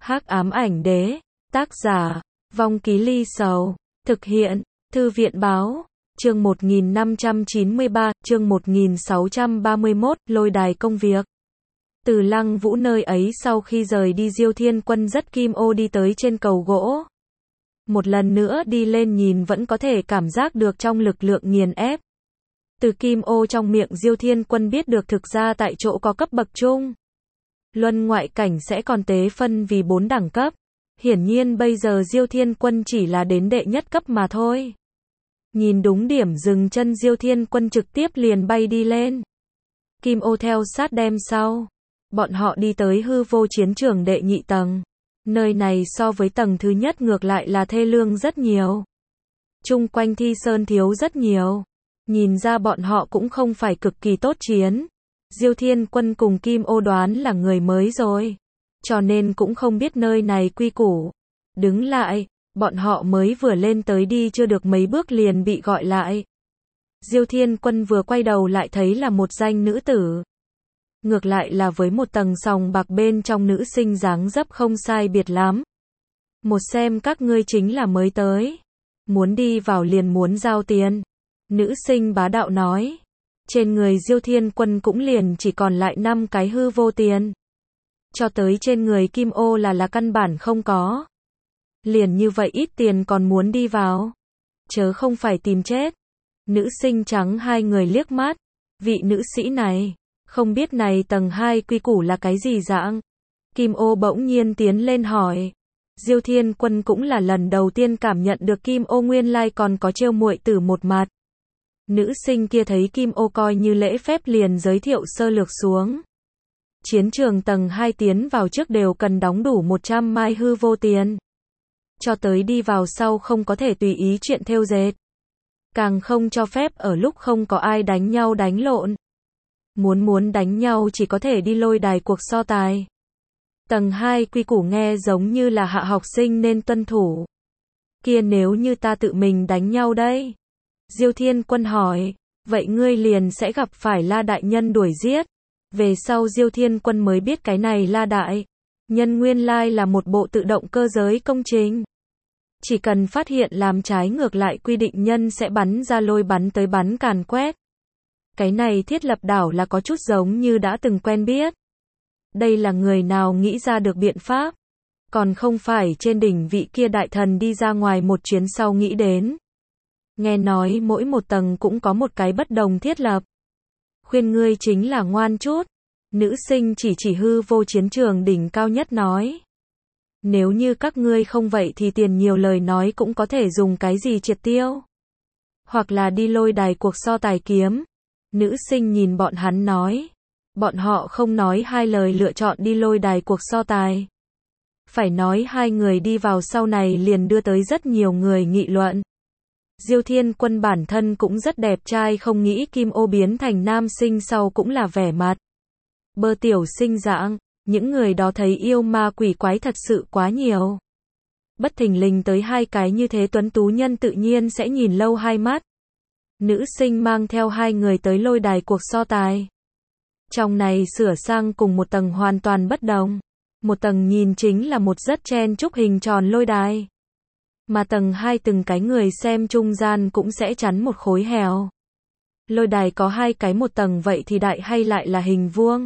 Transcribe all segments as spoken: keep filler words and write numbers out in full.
Hắc ám ảnh đế, tác giả, Vong Ký Ly Sầu, thực hiện, Thư viện báo, chương một nghìn năm trăm chín mươi ba, chương một nghìn sáu trăm ba mươi mốt, lôi đài công việc. Từ Lăng Vũ nơi ấy sau khi rời đi Diêu Thiên Quân dắt Kim Ô đi tới trên cầu gỗ. Một lần nữa đi lên nhìn vẫn có thể cảm giác được trong lực lượng nghiền ép. Từ Kim Ô trong miệng Diêu Thiên Quân biết được thực ra tại chỗ có cấp bậc chung. Luân ngoại cảnh sẽ còn tế phân vì bốn đẳng cấp. Hiển nhiên bây giờ Diêu Thiên Quân chỉ là đến đệ nhất cấp mà thôi. Nhìn đúng điểm dừng chân Diêu Thiên Quân trực tiếp liền bay đi lên. Kim Ô theo sát đem sau. Bọn họ đi tới hư vô chiến trường đệ nhị tầng. Nơi này so với tầng thứ nhất ngược lại là thê lương rất nhiều. Chung quanh thi sơn thiếu rất nhiều. Nhìn ra bọn họ cũng không phải cực kỳ tốt chiến. Diêu Thiên Quân cùng Kim Ô đoán là người mới rồi. Cho nên cũng không biết nơi này quy củ. Đứng lại, bọn họ mới vừa lên tới đi chưa được mấy bước liền bị gọi lại. Diêu Thiên Quân vừa quay đầu lại thấy là một danh nữ tử. Ngược lại là với một tầng sòng bạc bên trong nữ sinh dáng dấp không sai biệt lắm. Một xem các ngươi chính là mới tới. Muốn đi vào liền muốn giao tiền. Nữ sinh bá đạo nói. Trên người Diêu Thiên Quân cũng liền chỉ còn lại năm cái hư vô tiền. Cho tới trên người Kim Ô là là căn bản không có. Liền như vậy ít tiền còn muốn đi vào. Chớ không phải tìm chết. Nữ sinh trắng hai người liếc mắt. Vị nữ sĩ này. Không biết này tầng hai quy củ là cái gì dạng? Kim Ô bỗng nhiên tiến lên hỏi. Diêu Thiên Quân cũng là lần đầu tiên cảm nhận được Kim Ô nguyên lai còn có trêu muội tử một mặt. Nữ sinh kia thấy Kim Ô coi như lễ phép liền giới thiệu sơ lược xuống. Chiến trường tầng hai tiến vào trước đều cần đóng đủ một trăm mai hư vô tiền. Cho tới đi vào sau không có thể tùy ý chuyện thêu dệt. Càng không cho phép ở lúc không có ai đánh nhau đánh lộn. Muốn muốn đánh nhau chỉ có thể đi lôi đài cuộc so tài. Tầng hai quy củ nghe giống như là hạ học sinh nên tuân thủ. Kia nếu như ta tự mình đánh nhau đây? Diêu Thiên Quân hỏi, vậy ngươi liền sẽ gặp phải La Đại Nhân đuổi giết. Về sau Diêu Thiên Quân mới biết cái này La Đại Nhân nguyên lai là một bộ tự động cơ giới công trình. Chỉ cần phát hiện làm trái ngược lại quy định nhân sẽ bắn ra lôi bắn tới bắn càn quét. Cái này thiết lập đảo là có chút giống như đã từng quen biết. Đây là người nào nghĩ ra được biện pháp. Còn không phải trên đỉnh vị kia đại thần đi ra ngoài một chuyến sau nghĩ đến. Nghe nói mỗi một tầng cũng có một cái bất đồng thiết lập. Khuyên ngươi chính là ngoan chút. Nữ sinh chỉ chỉ hư vô chiến trường đỉnh cao nhất nói. Nếu như các ngươi không vậy thì tiền nhiều lời nói cũng có thể dùng cái gì triệt tiêu. Hoặc là đi lôi đài cuộc so tài kiếm. Nữ sinh nhìn bọn hắn nói. Bọn họ không nói hai lời lựa chọn đi lôi đài cuộc so tài. Phải nói hai người đi vào sau này liền đưa tới rất nhiều người nghị luận. Diêu Thiên Quân bản thân cũng rất đẹp trai không nghĩ Kim Ô biến thành nam sinh sau cũng là vẻ mặt. Bơ tiểu sinh dạng, những người đó thấy yêu ma quỷ quái thật sự quá nhiều. Bất thình lình tới hai cái như thế tuấn tú nhân tự nhiên sẽ nhìn lâu hai mắt. Nữ sinh mang theo hai người tới lôi đài cuộc so tài. Trong này sửa sang cùng một tầng hoàn toàn bất đồng. Một tầng nhìn chính là một rất chen chúc hình tròn lôi đài. Mà tầng hai từng cái người xem trung gian cũng sẽ chắn một khối hèo. Lôi đài có hai cái một tầng vậy thì đại hay lại là hình vuông.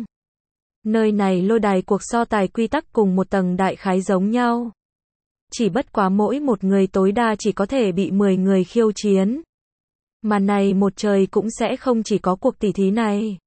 Nơi này lôi đài cuộc so tài quy tắc cùng một tầng đại khái giống nhau. Chỉ bất quá mỗi một người tối đa chỉ có thể bị mười người khiêu chiến. Mà này một trời cũng sẽ không chỉ có cuộc tỷ thí này.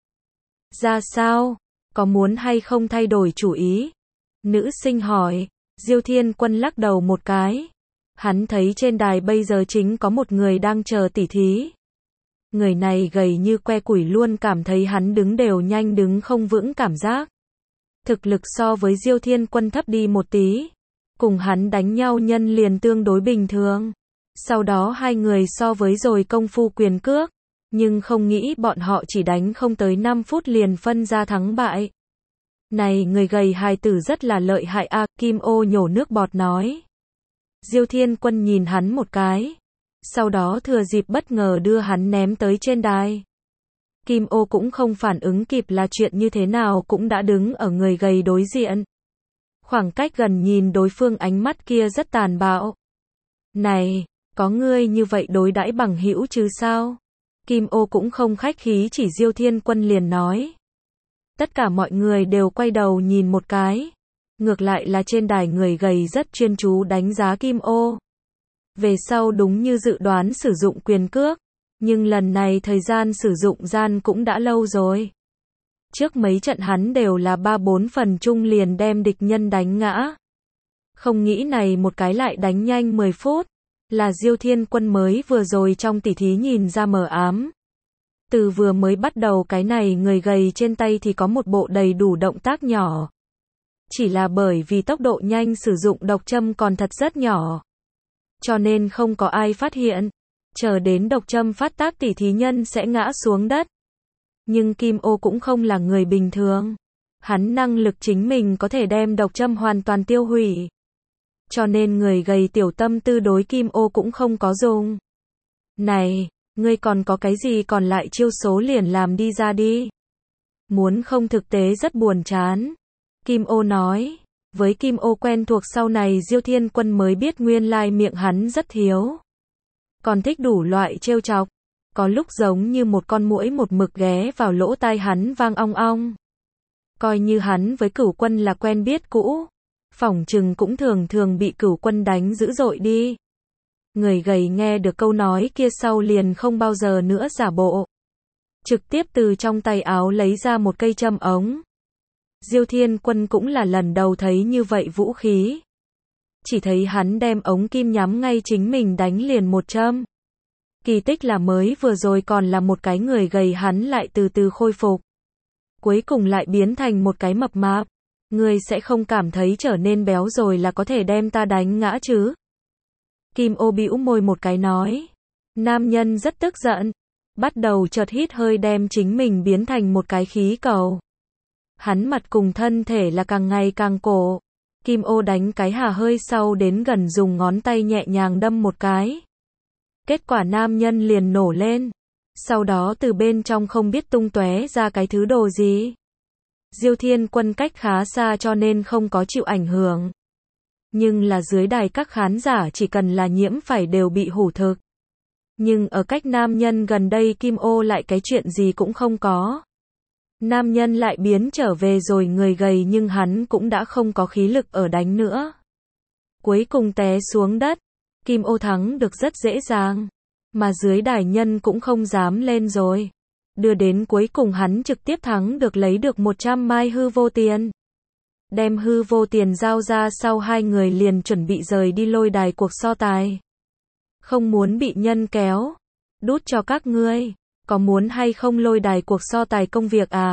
Ra sao? Có muốn hay không thay đổi chủ ý? Nữ sinh hỏi. Diêu Thiên Quân lắc đầu một cái. Hắn thấy trên đài bây giờ chính có một người đang chờ tỉ thí. Người này gầy như que củi luôn cảm thấy hắn đứng đều nhanh đứng không vững cảm giác. Thực lực so với Diêu Thiên Quân thấp đi một tí. Cùng hắn đánh nhau nhân liền tương đối bình thường. Sau đó hai người so với rồi công phu quyền cước. Nhưng không nghĩ bọn họ chỉ đánh không tới năm phút liền phân ra thắng bại. Này người gầy hài tử rất là lợi hại a, Kim Ô nhổ nước bọt nói. Diêu Thiên Quân nhìn hắn một cái. Sau đó thừa dịp bất ngờ đưa hắn ném tới trên đài. Kim Ô cũng không phản ứng kịp là chuyện như thế nào cũng đã đứng ở người gầy đối diện. Khoảng cách gần nhìn đối phương ánh mắt kia rất tàn bạo. Này, có ngươi như vậy đối đãi bằng hữu chứ sao? Kim Ô cũng không khách khí chỉ Diêu Thiên Quân liền nói. Tất cả mọi người đều quay đầu nhìn một cái. Ngược lại là trên đài người gầy rất chuyên chú đánh giá Kim Ô. Về sau đúng như dự đoán sử dụng quyền cước. Nhưng lần này thời gian sử dụng gian cũng đã lâu rồi. Trước mấy trận hắn đều là ba bốn phần chung liền đem địch nhân đánh ngã. Không nghĩ này một cái lại đánh nhanh mười phút. Là Diêu Thiên Quân mới vừa rồi trong tỉ thí nhìn ra mờ ám. Từ vừa mới bắt đầu cái này người gầy trên tay thì có một bộ đầy đủ động tác nhỏ. Chỉ là bởi vì tốc độ nhanh sử dụng độc châm còn thật rất nhỏ. Cho nên không có ai phát hiện. Chờ đến độc châm phát tác tỉ thí nhân sẽ ngã xuống đất. Nhưng Kim Ô cũng không là người bình thường. Hắn năng lực chính mình có thể đem độc châm hoàn toàn tiêu hủy. Cho nên người gầy tiểu tâm tư đối Kim Ô cũng không có dùng. Này, ngươi còn có cái gì còn lại chiêu số liền làm đi ra đi. Muốn không thực tế rất buồn chán. Kim Ô nói. Với Kim Ô quen thuộc sau này Diêu Thiên Quân mới biết nguyên lai miệng hắn rất thiếu. Còn thích đủ loại trêu chọc. Có lúc giống như một con muỗi một mực ghé vào lỗ tai hắn vang ong ong. Coi như hắn với Cửu Quân là quen biết cũ. Phỏng chừng cũng thường thường bị Cửu Quân đánh dữ dội đi. Người gầy nghe được câu nói kia sau liền không bao giờ nữa giả bộ. Trực tiếp từ trong tay áo lấy ra một cây châm ống. Diêu Thiên Quân cũng là lần đầu thấy như vậy vũ khí. Chỉ thấy hắn đem ống kim nhắm ngay chính mình đánh liền một châm. Kỳ tích là mới vừa rồi còn là một cái người gầy hắn lại từ từ khôi phục. Cuối cùng lại biến thành một cái mập mạp. Ngươi sẽ không cảm thấy trở nên béo rồi là có thể đem ta đánh ngã chứ? Kim Ô bĩu môi một cái nói. Nam nhân rất tức giận. Bắt đầu chợt hít hơi đem chính mình biến thành một cái khí cầu. Hắn mặt cùng thân thể là càng ngày càng cổ. Kim Ô đánh cái hà hơi sau đến gần dùng ngón tay nhẹ nhàng đâm một cái. Kết quả nam nhân liền nổ lên. Sau đó từ bên trong không biết tung tóe ra cái thứ đồ gì. Diêu Thiên Quân cách khá xa cho nên không có chịu ảnh hưởng. Nhưng là dưới đài các khán giả chỉ cần là nhiễm phải đều bị hủ thực. Nhưng ở cách nam nhân gần đây Kim Ô lại cái chuyện gì cũng không có. Nam nhân lại biến trở về rồi người gầy nhưng hắn cũng đã không có khí lực ở đánh nữa. Cuối cùng té xuống đất. Kim Ô thắng được rất dễ dàng. Mà dưới đài nhân cũng không dám lên rồi. Đưa đến cuối cùng hắn trực tiếp thắng được lấy được một trăm mai hư vô tiền. Đem hư vô tiền giao ra sau hai người liền chuẩn bị rời đi lôi đài cuộc so tài. Không muốn bị nhân kéo. Đút cho các ngươi. Có muốn hay không lôi đài cuộc so tài công việc à?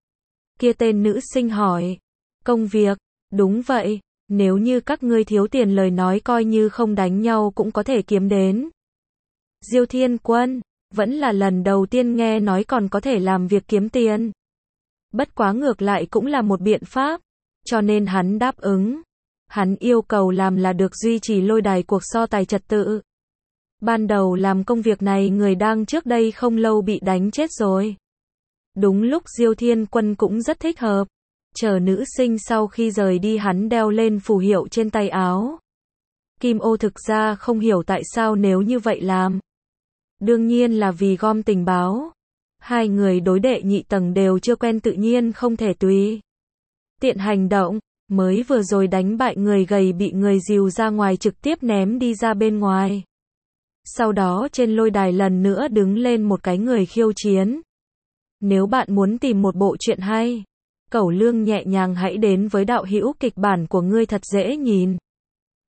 Kia tên nữ sinh hỏi. Công việc? Đúng vậy. Nếu như các ngươi thiếu tiền lời nói coi như không đánh nhau cũng có thể kiếm đến. Diêu Thiên Quân. Vẫn là lần đầu tiên nghe nói còn có thể làm việc kiếm tiền. Bất quá ngược lại cũng là một biện pháp. Cho nên hắn đáp ứng. Hắn yêu cầu làm là được duy trì lôi đài cuộc so tài trật tự. Ban đầu làm công việc này người đang trước đây không lâu bị đánh chết rồi. Đúng lúc Diêu Thiên Quân cũng rất thích hợp. Chờ nữ sinh sau khi rời đi hắn đeo lên phù hiệu trên tay áo. Kim Ô thực ra không hiểu tại sao nếu như vậy làm. Đương nhiên là vì gom tình báo. Hai người đối đệ nhị tầng đều chưa quen tự nhiên không thể tùy tiện hành động. Mới vừa rồi đánh bại người gầy bị người dìu ra ngoài trực tiếp ném đi ra bên ngoài. Sau đó trên lôi đài lần nữa đứng lên một cái người khiêu chiến. Nếu bạn muốn tìm một bộ truyện hay, cẩu lương nhẹ nhàng hãy đến với đạo hữu kịch bản của ngươi thật dễ nhìn.